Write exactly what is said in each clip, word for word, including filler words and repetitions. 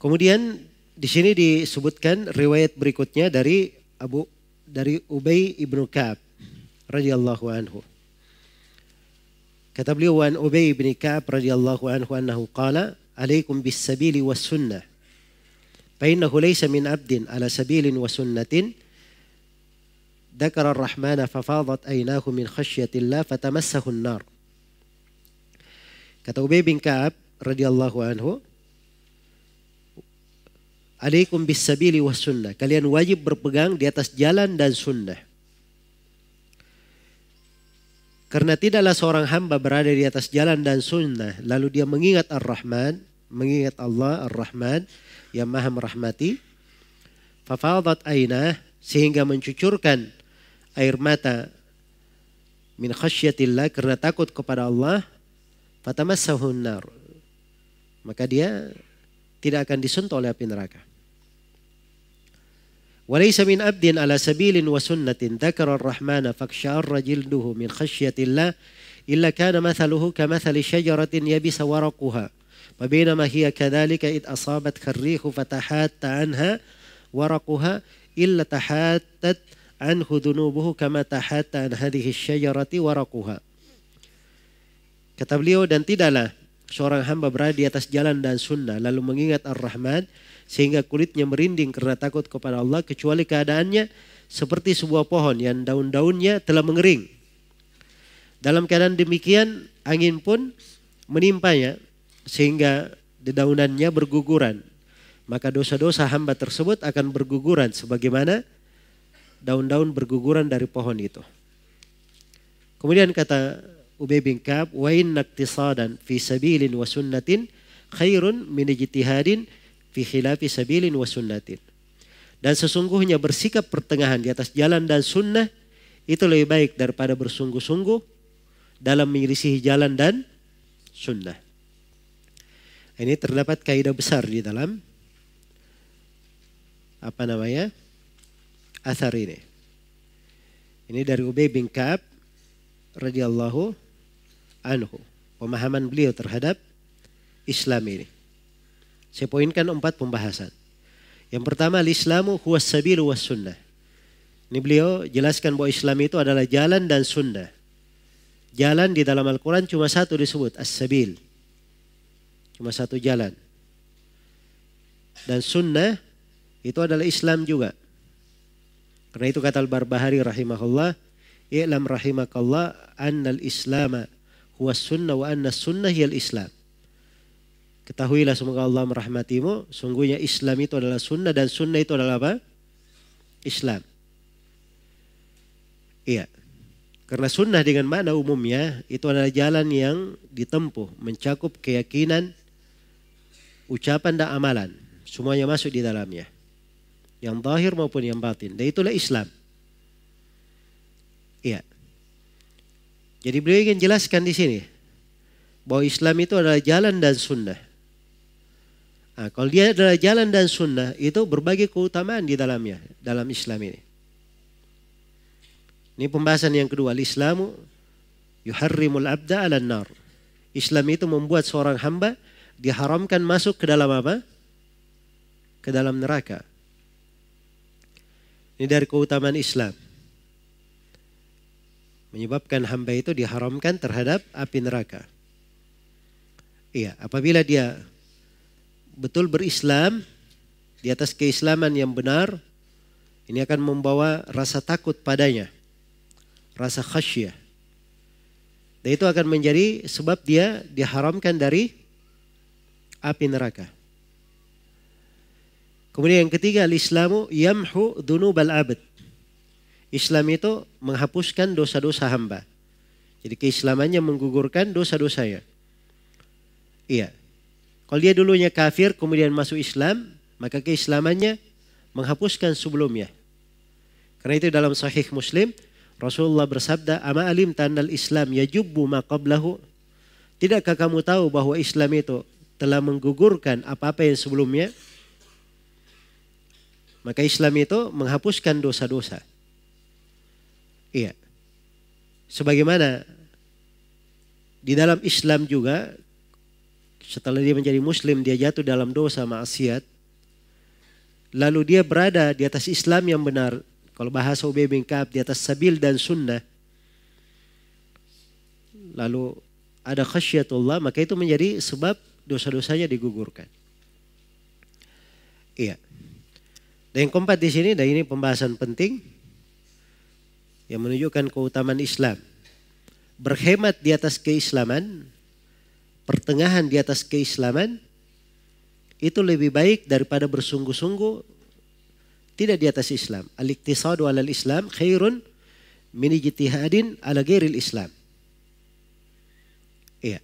Kemudian di sini disebutkan riwayat berikutnya dari Abu dari Ubay ibnu Ka'ab radhiyallahu anhu. Kata beliau, "Wan Ubay bin Ka'ab radhiyallahu anhu annahu qala, 'Alaikum bis sabili was sunnah. Fa innahu laysa min 'abdin 'ala sabilin wa sunnatin dzakara ar-rahmana fa fadat aynahu min khasyatillah fatamassahu an-nar." Kata Ubay bin Ka'ab radhiyallahu anhu, "Alaikum bis sabili was sunnah." Kalian wajib berpegang di atas jalan dan sunnah. Karena tidaklah seorang hamba berada di atas jalan dan sunnah lalu dia mengingat Ar-Rahman, mengingat Allah Ar-Rahman yang Maha merahmati, fafadat ainah, sehingga mencucurkan air mata min khasyatillah, karena takut kepada Allah, fatamassahun nar, maka dia tidak akan disentuh oleh api neraka. Walaysa min abdin ala sabilin wa sunnatin dzakara ar-rahmana faksyarra jilduhu min khasyatillah illa kana mathaluhu kamathali syajaratin yabisa waraquha wa bainama hiya kadzalika id asabat karrihu fatahatta anha waraquha illa tahattat anhu dhunubuhu kama tahatta an hadhihi syajarati waraquha. Kata beliau, dan tidaklah seorang hamba berada di atas jalan dan sunnah lalu mengingat Ar-Rahman sehingga kulitnya merinding karena takut kepada Allah, kecuali keadaannya seperti sebuah pohon yang daun-daunnya telah mengering. Dalam keadaan demikian angin pun menimpanya sehingga dedaunannya berguguran. Maka dosa-dosa hamba tersebut akan berguguran sebagaimana daun-daun berguguran dari pohon itu. Kemudian kata Ubay bin Ka'ab, wa inna iktisadan fi sabilin wa sunnatin khairun min ijtihadin fi khilafi sabilin wa sunnatin. Dan sesungguhnya bersikap pertengahan di atas jalan dan sunnah itu lebih baik daripada bersungguh-sungguh dalam menyelisihi jalan dan sunnah. Ini terdapat kaidah besar di dalam apa namanya athar ini. Ini dari Ubay bin Ka'ab radhiyallahu anhu, pemahaman beliau terhadap Islam ini. Saya poinkan empat pembahasan. Yang pertama, al-Islamu huwa as-sabilu was sunnah. Ini beliau jelaskan bahwa Islam itu adalah jalan dan sunnah. Jalan di dalam Al-Quran cuma satu disebut, as-sabil. Cuma satu jalan. Dan sunnah itu adalah Islam juga. Karena itu kata Al-Barbahari rahimahullah, i'lam rahimakallah annal islama huwa sunnah wa anna sunnah hiyal islam. Ketahuilah semoga Allah merahmatimu, sungguhnya Islam itu adalah sunnah dan sunnah itu adalah apa? Islam. Iya. Karena sunnah dengan makna umumnya itu adalah jalan yang ditempuh, mencakup keyakinan, ucapan dan amalan. Semuanya masuk di dalamnya. Yang zahir maupun yang batin. Dan itulah Islam. Iya. Jadi beliau ingin jelaskan di sini bahwa Islam itu adalah jalan dan sunnah. Nah, kalau dia adalah jalan dan sunnah, itu berbagai keutamaan di dalamnya, dalam Islam ini. Ini pembahasan yang kedua, al-Islamu yuharrimul abda ala nar. Islam itu membuat seorang hamba diharamkan masuk ke dalam apa? Ke dalam neraka. Ini dari keutamaan Islam. Menyebabkan hamba itu diharamkan terhadap api neraka. Iya, apabila dia betul berislam di atas keislaman yang benar, ini akan membawa rasa takut padanya, rasa khasyah. Dan itu akan menjadi sebab dia diharamkan dari api neraka. Kemudian yang ketiga, al-Islamu yamhu dzunubal abd. Islam itu menghapuskan dosa-dosa hamba. Jadi keislamannya menggugurkan dosa-dosanya. Iya. Kalau dia dulunya kafir kemudian masuk Islam, maka keislamannya menghapuskan sebelumnya. Karena itu dalam Sahih Muslim Rasulullah bersabda, "Ama alim tanal Islam yajubbu ma qablahu." Tidakkah kamu tahu bahwa Islam itu telah menggugurkan apa-apa yang sebelumnya? Maka Islam itu menghapuskan dosa-dosa. Iya. Sebagaimana di dalam Islam juga setelah dia menjadi muslim dia jatuh dalam dosa maksiat, lalu dia berada di atas Islam yang benar, kalau bahasa Ubay bin Ka'ab di atas sabil dan sunnah, lalu ada khasyatullah, maka itu menjadi sebab dosa-dosanya digugurkan. Iya. Dan yang keempat di sini, dan ini pembahasan penting yang menunjukkan keutamaan Islam. Berhemat di atas keislaman, pertengahan di atas keislaman, itu lebih baik daripada bersungguh-sungguh tidak di atas Islam. Al-iktisadu alal Islam khairun min ijtihadin ala ghairil Islam. Iya.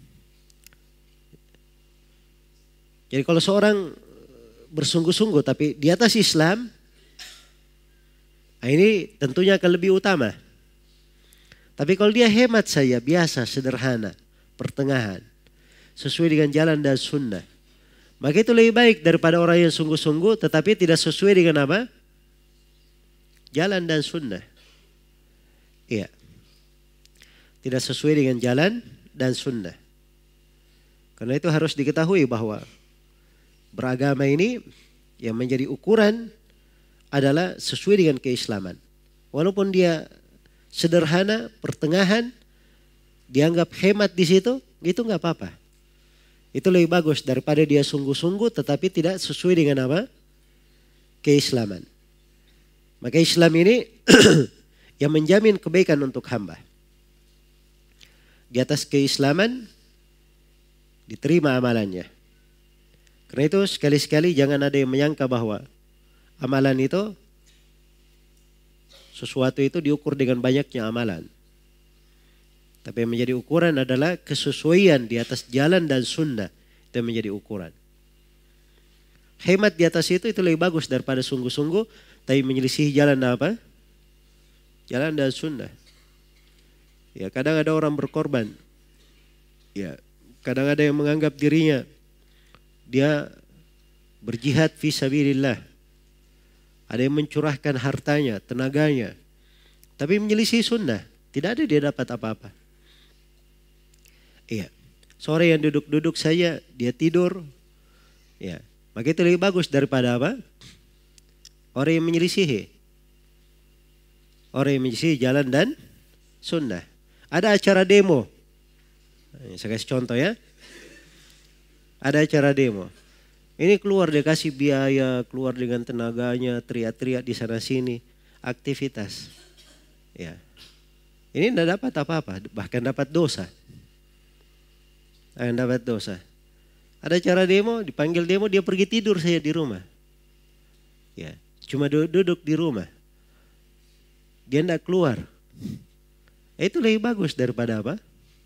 Jadi kalau seorang bersungguh-sungguh tapi di atas Islam, nah ini tentunya akan lebih utama. Tapi kalau dia hemat saja, biasa, sederhana, pertengahan, sesuai dengan jalan dan sunnah, maka itu lebih baik daripada orang yang sungguh-sungguh tetapi tidak sesuai dengan apa? Jalan dan sunnah. Iya. Tidak sesuai dengan jalan dan sunnah. Karena itu harus diketahui bahwa beragama ini yang menjadi ukuran adalah sesuai dengan keislaman. Walaupun dia sederhana, pertengahan, dianggap hemat di situ, itu nggak apa-apa. Itu lebih bagus daripada dia sungguh-sungguh tetapi tidak sesuai dengan apa? Keislaman. Maka Islam ini yang menjamin kebaikan untuk hamba. Di atas keislaman diterima amalannya. Karena itu sekali-sekali jangan ada yang menyangka bahwa amalan itu, sesuatu itu diukur dengan banyaknya amalan. Tapi yang menjadi ukuran adalah kesesuaian di atas jalan dan sunnah. Itu yang menjadi ukuran. Hemat di atas itu itu lebih bagus daripada sungguh-sungguh tapi menyelisihi jalan apa? Jalan dan sunnah. Ya, kadang ada orang berkorban. Ya, kadang ada yang menganggap dirinya dia berjihad fi sabilillah. Ada yang mencurahkan hartanya, tenaganya, tapi menyelisih sunnah. Tidak ada dia dapat apa-apa. Iya. Sore yang duduk-duduk saja dia tidur. Ya, maka itu lebih bagus daripada apa? Orang yang menyelisihi. Orang yang menyelisihi jalan dan sunnah. Ada acara demo. Saya kasih contoh ya. Ada acara demo. Ini keluar dia kasih biaya, keluar dengan tenaganya, teriak-teriak di sana sini, aktivitas. Ya. Ini tidak dapat apa-apa, bahkan dapat dosa. Akan dapat dosa. Ada acara demo, dipanggil demo, dia pergi tidur saja di rumah. Ya, cuma duduk di rumah. Dia tidak keluar. Itu lebih bagus daripada apa?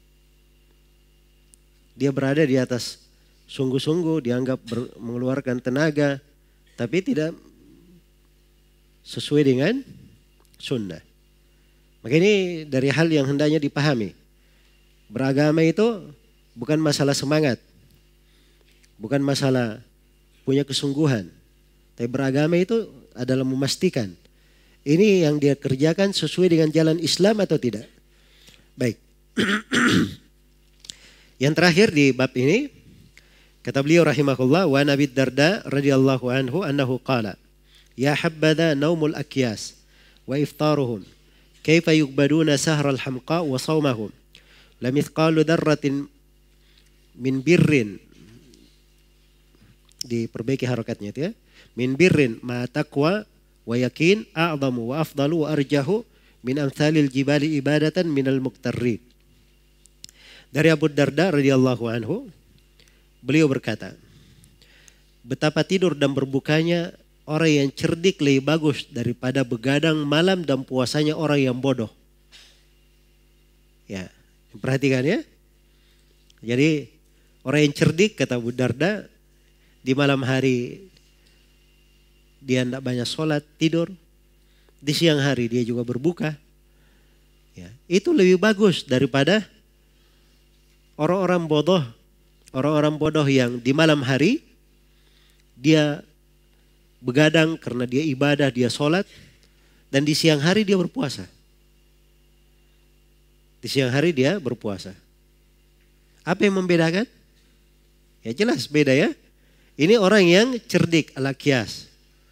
Dia berada di atas sungguh-sungguh, dianggap ber, mengeluarkan tenaga, tapi tidak sesuai dengan sunnah. Maka ini dari hal yang hendaknya dipahami. Beragama itu bukan masalah semangat, bukan masalah punya kesungguhan. Tapi beragama itu adalah memastikan ini yang dia kerjakan sesuai dengan jalan Islam atau tidak. Baik. Yang terakhir di bab ini, kata beliau rahimahullah, wa Nabi Darda radhiyallahu anhu annahu qala, ya habbadha naumul akyas wa iftaruhum, kaifa yugbaduna sahral hamqa wa sawmahum, lam ithqalu darratin min birrin, diperbaiki harakatnya itu ya, min birrin ma taqwa wa yakin a'zamu wa afdalu wa arjahu min amthalil jibali ibadatan minal muqtarrin. Dari Abu Darda radhiyallahu anhu, beliau berkata, betapa tidur dan berbukanya orang yang cerdik lebih bagus daripada begadang malam dan puasanya orang yang bodoh. Ya, perhatikan ya. Jadi orang yang cerdik, kata Abu Darda, di malam hari dia tidak banyak sholat, tidur. Di siang hari dia juga berbuka. Ya, itu lebih bagus daripada orang-orang bodoh. Orang-orang bodoh yang di malam hari dia begadang karena dia ibadah, dia sholat. Dan di siang hari dia berpuasa. Di siang hari dia berpuasa. Apa yang membedakan? Ya jelas beda ya. Ini orang yang cerdik, al-akyas.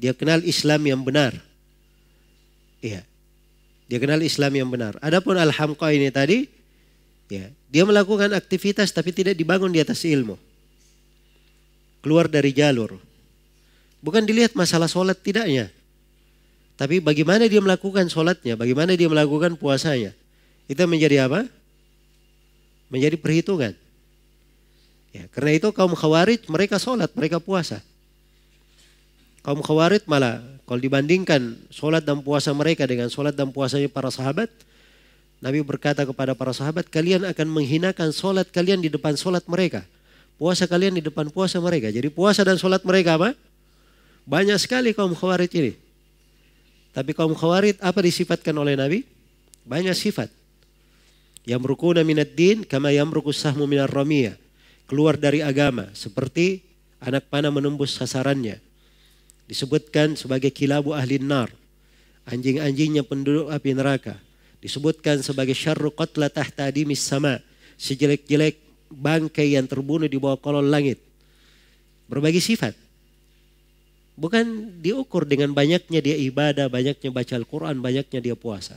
dia kenal Islam yang benar. Iya. Dia kenal Islam yang benar. Adapun Al-Hamqa ini tadi, ya, dia melakukan aktivitas tapi tidak dibangun di atas ilmu. Keluar dari jalur. Bukan dilihat masalah sholat tidaknya. Tapi bagaimana dia melakukan sholatnya, bagaimana dia melakukan puasanya. Itu menjadi apa? Menjadi perhitungan. Ya, karena itu kaum Khawarij mereka sholat, mereka puasa. Kaum Khawarij malah kalau dibandingkan sholat dan puasa mereka dengan sholat dan puasanya para sahabat, Nabi berkata kepada para sahabat, kalian akan menghinakan sholat kalian di depan sholat mereka. Puasa kalian di depan puasa mereka. Jadi puasa dan sholat mereka apa? Banyak sekali kaum Khawarij ini. Tapi kaum Khawarij apa disifatkan oleh Nabi? Banyak sifat. Yamrukuna minad din kama yamrukus sahmu minar ramiyah. Keluar dari agama seperti anak panah menembus sasarannya. Disebutkan sebagai kilabu ahli nar. Anjing-anjingnya penduduk api neraka. Disebutkan sebagai syarru qatla tahta adimis sama. Sejelek-jelek bangkai yang terbunuh di bawah kolong langit. Berbagai sifat. Bukan diukur dengan banyaknya dia ibadah, banyaknya baca Al-Quran, banyaknya dia puasa.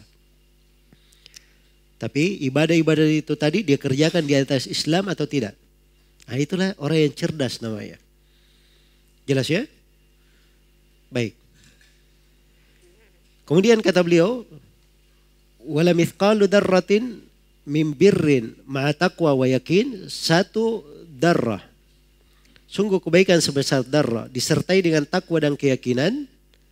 Tapi ibadah-ibadah itu tadi dia kerjakan di atas Islam atau tidak. Nah itulah orang yang cerdas namanya. Jelas ya? Baik. Kemudian kata beliau, wala mithqalu darratin min birrin ma'a taqwa wa yakin, satu darrah. Sungguh kebaikan sebesar darrah disertai dengan takwa dan keyakinan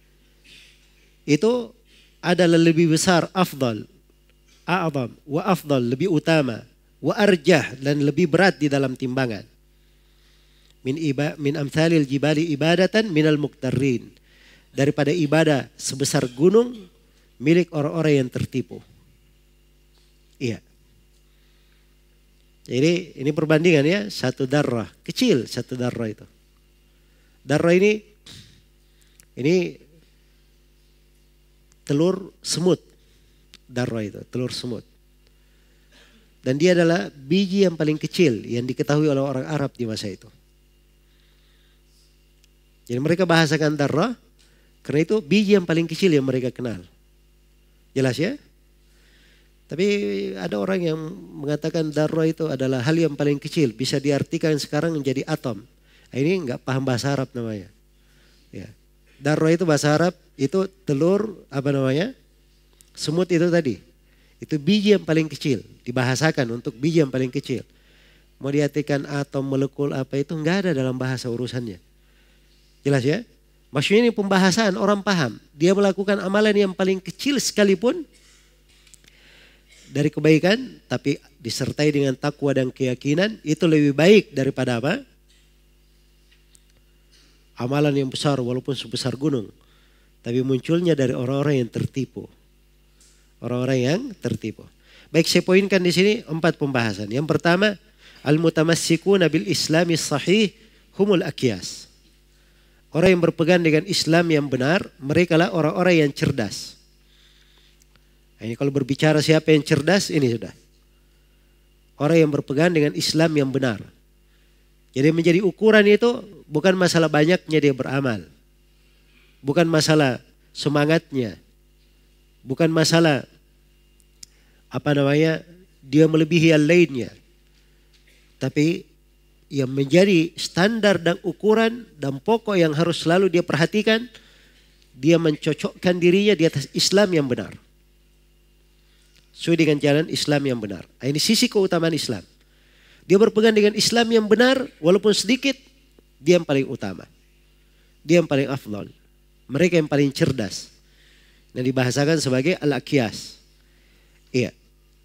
itu adalah lebih besar, afdal, a'zam wa afdal, lebih utama, wa arjah, dan lebih berat di dalam timbangan. Min iba min amthalil jibali ibadatan minal muqtarrin, daripada ibadah sebesar gunung milik orang-orang yang tertipu. Iya. Jadi ini perbandingan ya, satu darrah, kecil satu darrah itu. Darrah ini, ini telur semut, darrah itu, telur semut. Dan dia adalah biji yang paling kecil yang diketahui oleh orang Arab di masa itu. Jadi mereka bahasakan darrah, karena itu biji yang paling kecil yang mereka kenal. Jelas ya? Tapi ada orang yang mengatakan darrah itu adalah hal yang paling kecil. Bisa diartikan sekarang menjadi atom. Nah, ini enggak paham bahasa Arab namanya. Ya. Darrah itu bahasa Arab, itu telur, apa namanya? Semut itu tadi. Itu biji yang paling kecil. Dibahasakan untuk biji yang paling kecil. Mau diartikan atom, molekul apa itu enggak ada dalam bahasa urusannya. Jelas ya? Maksudnya ini pembahasan, orang paham. Dia melakukan amalan yang paling kecil sekalipun dari kebaikan, tapi disertai dengan takwa dan keyakinan, itu lebih baik daripada apa? Amalan yang besar walaupun sebesar gunung. Tapi munculnya dari orang-orang yang tertipu. Orang-orang yang tertipu. Baik, saya poinkan di sini empat pembahasan. Yang pertama, al-mutamassikuna bil islami sahih humul akyas. Orang yang berpegang dengan Islam yang benar, mereka lah orang-orang yang cerdas. Ini kalau berbicara siapa yang cerdas, ini sudah. Orang yang berpegang dengan Islam yang benar. Jadi menjadi ukuran itu bukan masalah banyaknya dia beramal. Bukan masalah semangatnya. Bukan masalah apa namanya dia melebihi yang lainnya. Tapi yang menjadi standar dan ukuran dan pokok yang harus selalu dia perhatikan, dia mencocokkan dirinya di atas Islam yang benar. Sesuai dengan jalan Islam yang benar. Ini sisi keutamaan Islam. Dia berpegang dengan Islam yang benar, walaupun sedikit, dia yang paling utama. Dia yang paling afdal. Mereka yang paling cerdas. Dan dibahasakan sebagai al-akyas. Iya.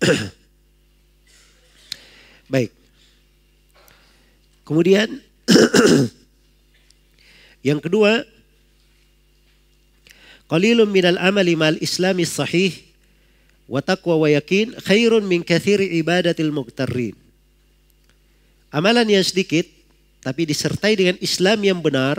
Baik. Kemudian, yang kedua, qalilun minal amali mal islami sahih wa taqwa wa yakin khairun min katsiri ibadatil muqtarrin. Amalan yang sedikit tapi disertai dengan Islam yang benar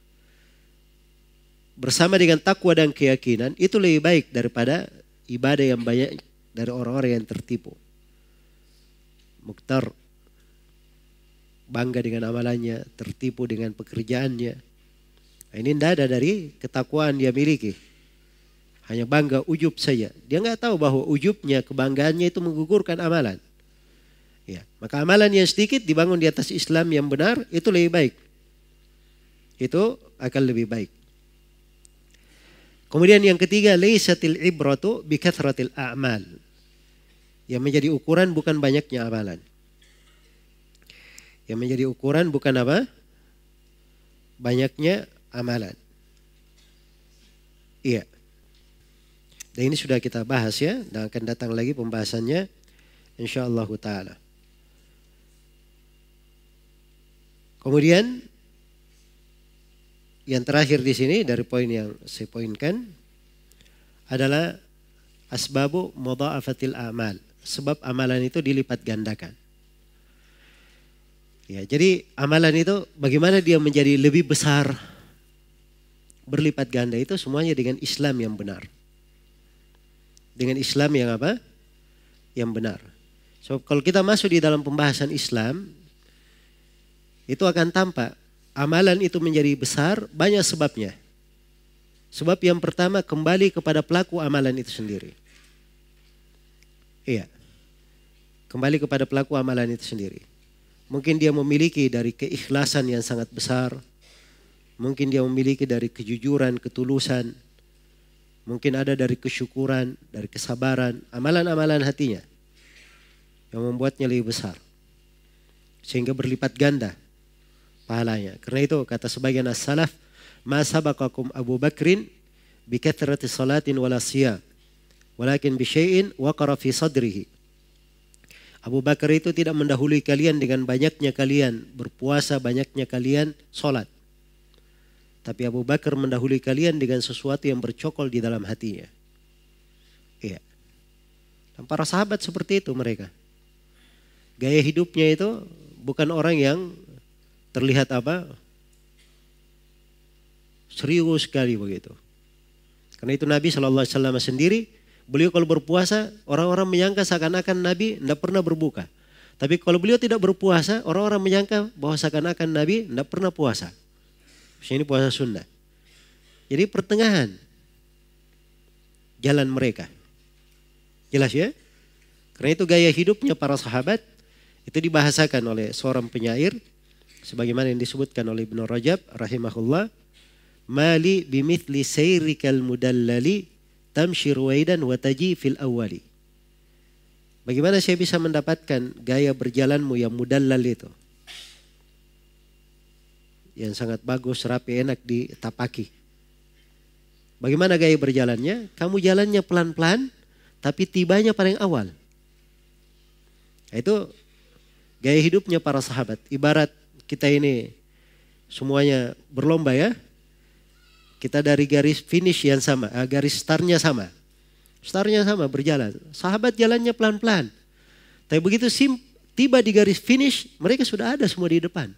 bersama dengan takwa dan keyakinan itu lebih baik daripada ibadah yang banyak dari orang-orang yang tertipu. Muqtar, bangga dengan amalannya, tertipu dengan pekerjaannya. Nah, ini tidak ada dari ketakwaan dia miliki. Hanya bangga ujub saja. Dia nggak tahu bahwa ujubnya, kebanggaannya itu menggugurkan amalan. Ya, maka amalan yang sedikit dibangun di atas Islam yang benar itu lebih baik. Itu akan lebih baik. Kemudian yang ketiga, laisatil ibratu bi kathratil a'mal. Yang menjadi ukuran bukan banyaknya amalan. Yang menjadi ukuran bukan apa? Banyaknya amalan. Iya. Dan ini sudah kita bahas ya, dan akan datang lagi pembahasannya insyaallah taala. Kemudian yang terakhir di sini dari poin yang saya poinkan adalah asbabu mudha'afatil a'mal. Sebab amalan itu dilipat gandakan. Ya, jadi amalan itu bagaimana dia menjadi lebih besar, berlipat ganda itu semuanya dengan Islam yang benar. Dengan Islam yang apa? Yang benar. So, kalau kita masuk di dalam pembahasan Islam, itu akan tampak amalan itu menjadi besar, banyak sebabnya. Sebab yang pertama kembali kepada pelaku amalan itu sendiri. Iya. Kembali kepada pelaku amalan itu sendiri. Mungkin dia memiliki dari keikhlasan yang sangat besar. Mungkin dia memiliki dari kejujuran, ketulusan. Mungkin ada dari kesyukuran, dari kesabaran. Amalan-amalan hatinya yang membuatnya lebih besar. Sehingga berlipat ganda pahalanya. Karena itu kata sebagian as-salaf, ma sabaqakum Abu Bakrin bi kathrati salatin wala siyam, walakin bi syai'in waqara fi sadrihi. Abu Bakar itu tidak mendahului kalian dengan banyaknya kalian berpuasa, banyaknya kalian sholat. Tapi Abu Bakar mendahului kalian dengan sesuatu yang bercokol di dalam hatinya. Iya. Dan para sahabat seperti itu mereka. Gaya hidupnya itu bukan orang yang terlihat apa? Serius sekali begitu. Karena itu Nabi shallallahu alaihi wasallam sendiri, beliau kalau berpuasa, orang-orang menyangka seakan-akan Nabi tidak pernah berbuka. Tapi kalau beliau tidak berpuasa, orang-orang menyangka bahwa seakan-akan Nabi tidak pernah puasa. Ini puasa sunnah. Jadi pertengahan jalan mereka. Jelas ya? Karena itu gaya hidupnya para sahabat itu dibahasakan oleh seorang penyair sebagaimana yang disebutkan oleh Ibnu Rajab rahimahullah, mali bimithli sayrikal mudallali tamshi ruwaidan wa taji fil awwali. Bagaimana saya bisa mendapatkan gaya berjalanmu yang mudallal itu? Yang sangat bagus, rapi, enak ditapaki. Bagaimana gaya berjalannya? Kamu jalannya pelan-pelan, tapi tibanya paling awal. Itu gaya hidupnya para sahabat. Ibarat kita ini semuanya berlomba ya. Kita dari garis finish yang sama, garis startnya sama. Startnya sama berjalan. Sahabat jalannya pelan-pelan. Tapi begitu sim, tiba di garis finish, mereka sudah ada semua di depan.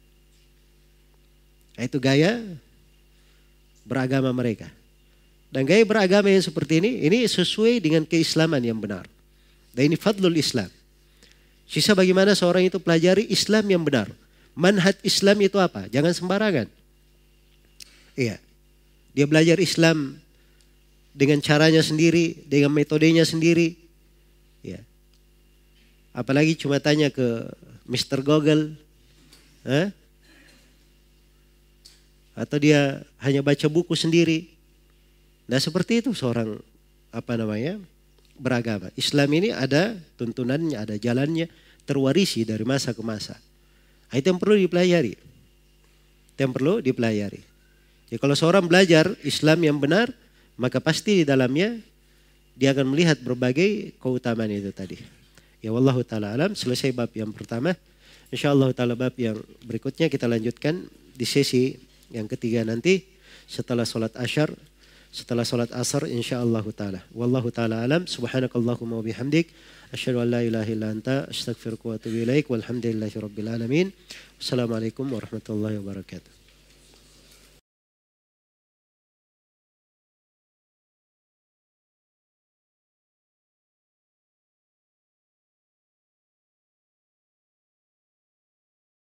Nah, itu gaya beragama mereka. Dan gaya beragama yang seperti ini, ini sesuai dengan keislaman yang benar. Dan ini fadlul Islam. Sisa bagaimana seorang itu pelajari Islam yang benar. Manhaj Islam itu apa? Jangan sembarangan. Iya. Dia belajar Islam dengan caranya sendiri, dengan metodenya sendiri. Ya. Apalagi cuma tanya ke mister Google. Hah? Atau dia hanya baca buku sendiri. Nah seperti itu seorang apa namanya beragama. Islam ini ada tuntunannya, ada jalannya, terwarisi dari masa ke masa. Nah, itu yang perlu dipelajari. Itu yang perlu dipelajari. Jadi kalau seorang belajar Islam yang benar, maka pasti di dalamnya dia akan melihat berbagai keutamaan itu tadi. Ya wallahu ta'ala alam, selesai bab yang pertama. InsyaAllah ta'ala bab yang berikutnya kita lanjutkan di sesi yang ketiga nanti setelah sholat asyar, setelah sholat asar insyaallah ta'ala. Wallahu ta'ala alam. Subhanakallahumma wa bihamdik asyhadu an la ilaha illa anta astaghfiruka wa atubu ilaik. Walhamdulillahi rabbil alamin. Wassalamualaikum warahmatullahi wabarakatuh.